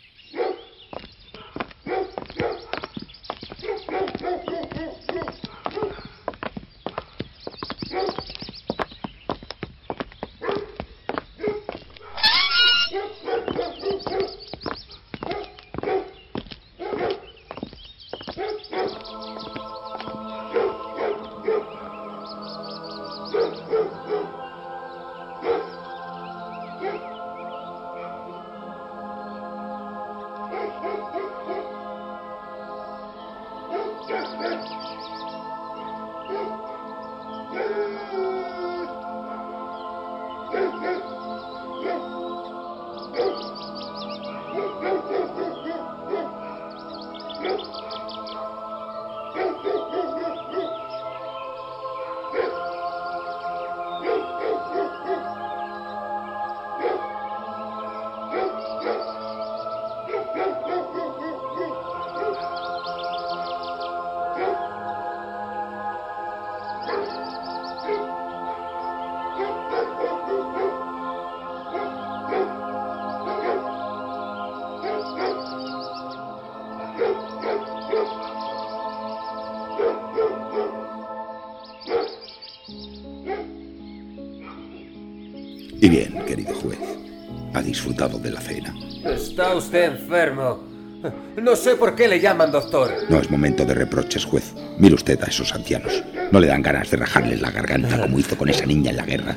Y bien, querido juez, ¿ha disfrutado de la cena? Está usted enfermo. No sé por qué le llaman doctor. No es momento de reproches, juez. Mire usted a esos ancianos. ¿No le dan ganas de rajarles la garganta como hizo con esa niña en la guerra?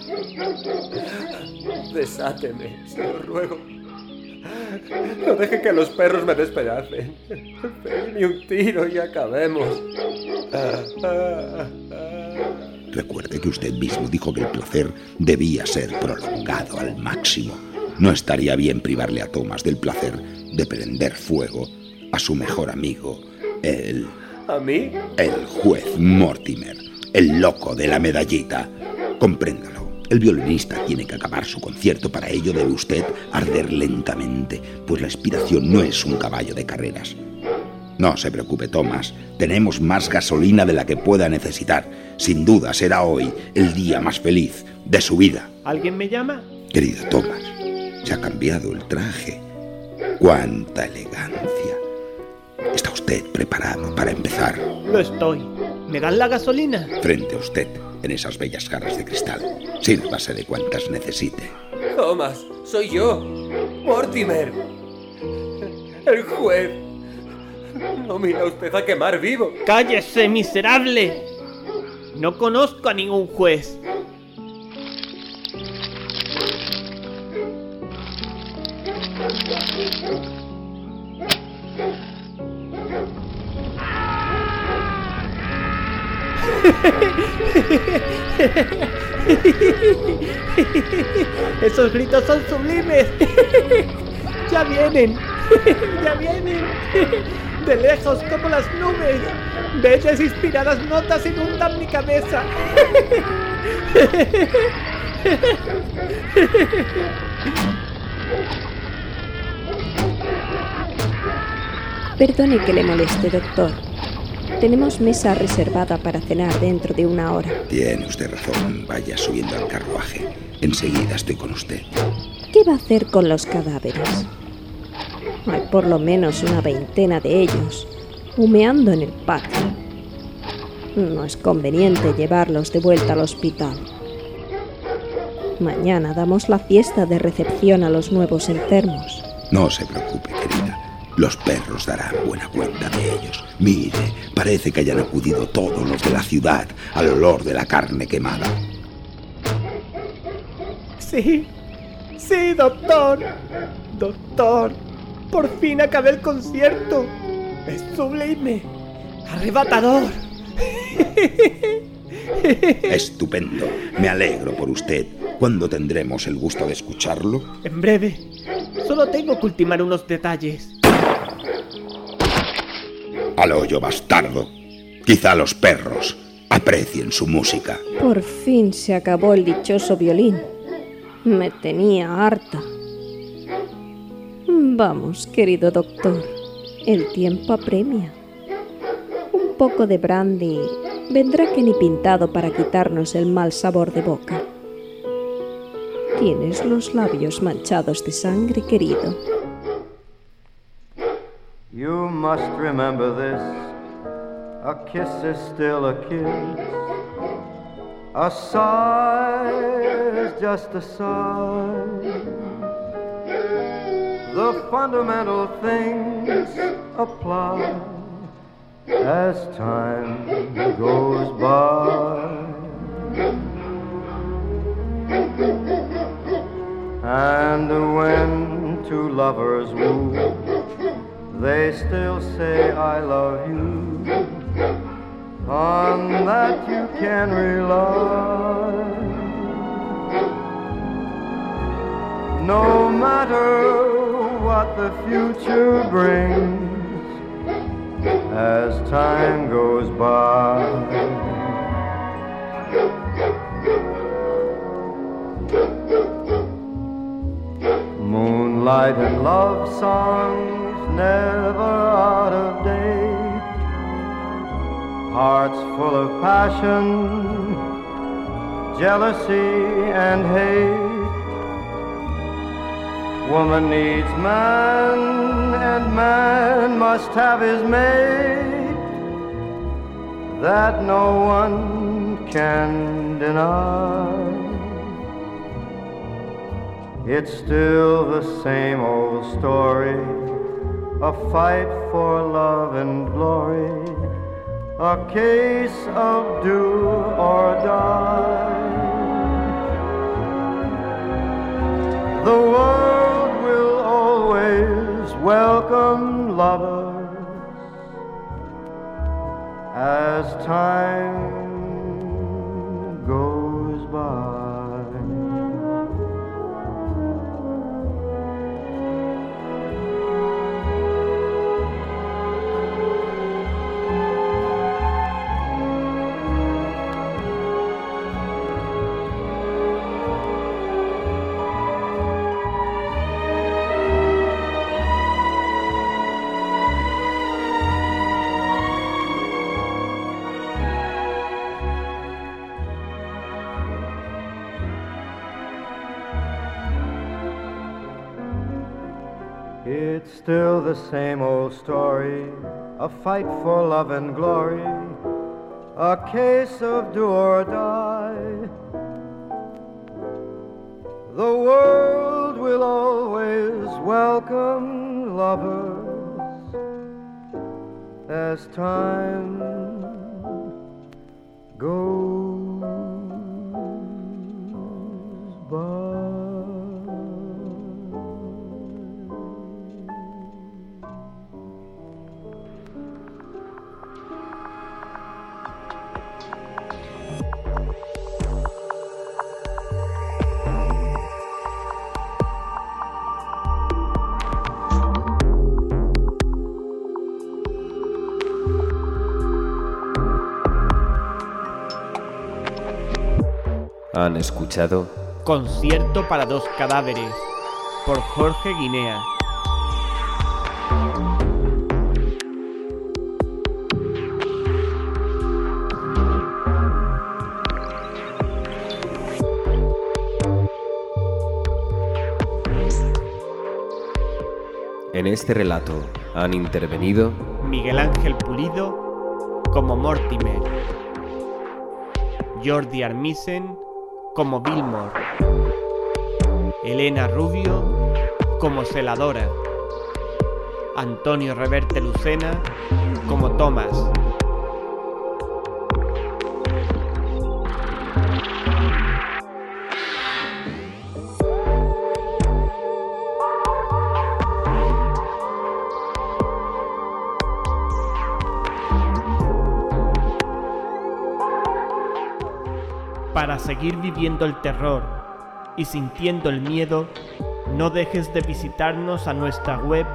Desáteme, se lo ruego. No deje que los perros me despedacen. Pegueme un tiro y acabemos. Recuerde que usted mismo dijo que el placer debía ser prolongado al máximo. No estaría bien privarle a Thomas del placer de prender fuego a su mejor amigo, el... ¿A mí? El juez Mortimer, el loco de la medallita. Compréndalo. El violinista tiene que acabar su concierto. Para ello debe usted arder lentamente, pues la inspiración no es un caballo de carreras. No se preocupe, Thomas. Tenemos más gasolina de la que pueda necesitar. Sin duda será hoy el día más feliz de su vida. ¿Alguien me llama? Querido Thomas, se ha cambiado el traje. ¡Cuánta elegancia! ¿Está usted preparado para empezar? Lo estoy. ¿Me dan la gasolina? Frente a usted, en esas bellas jarras de cristal. Sírvase de cuantas necesite. Thomas, soy yo. Mortimer. El juez. No mira usted a quemar vivo. ¡Cállese, miserable! No conozco a ningún juez. Esos gritos son sublimes. Ya vienen. Ya vienen. De lejos como las nubes. Bellas inspiradas notas inundan mi cabeza. Perdone que le moleste, doctor. Tenemos mesa reservada para cenar dentro de 1 hora. Tiene usted razón. Vaya subiendo al carruaje. Enseguida estoy con usted. ¿Qué va a hacer con los cadáveres? Hay por lo menos una 20 de ellos, humeando en el patio. No es conveniente llevarlos de vuelta al hospital. Mañana damos la fiesta de recepción a los nuevos enfermos. No se preocupe, querida. Los perros darán buena cuenta de ellos. Mire, parece que hayan acudido todos los de la ciudad al olor de la carne quemada. Sí, sí, doctor. Doctor, por fin acabé el concierto. Es sublime, arrebatador. Estupendo. Me alegro por usted. ¿Cuándo tendremos el gusto de escucharlo? En breve. Solo tengo que ultimar unos detalles. Al hoyo, bastardo. Quizá los perros Aprecien su música. Por fin se acabó el dichoso violín. Me tenía harta. Vamos, querido doctor, el tiempo apremia. Un poco de brandy vendrá que ni pintado para quitarnos el mal sabor de boca. Tienes los labios manchados de sangre, querido. You must remember this. A kiss is still a kiss. A sigh is just a sigh. The fundamental things apply as time goes by. And when two lovers woo, they still say I love you. On that you can rely. No matter what the future brings as time goes by. Moonlight and love songs never out of date. Hearts full of passion, jealousy and hate. Woman needs man, and man must have his mate. That no one can deny. It's still the same old story, a fight for love and glory, a case of do or die. The world will always welcome lovers as time goes by. It's still the same old story, a fight for love and glory, a case of do or die. The world will always welcome lovers as time goes by. Han escuchado Concierto para dos cadáveres, por Jorge Guinea. En este relato han intervenido Miguel Ángel Pulido como Mortimer, Jordi Armisen como Billmore, Elena Rubio como Celadora, Antonio Reverte Lucena como Thomas, para seguir viviendo el terror y sintiendo el miedo, no dejes de visitarnos a nuestra web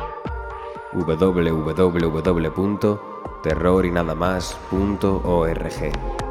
www.terrorinadamas.org.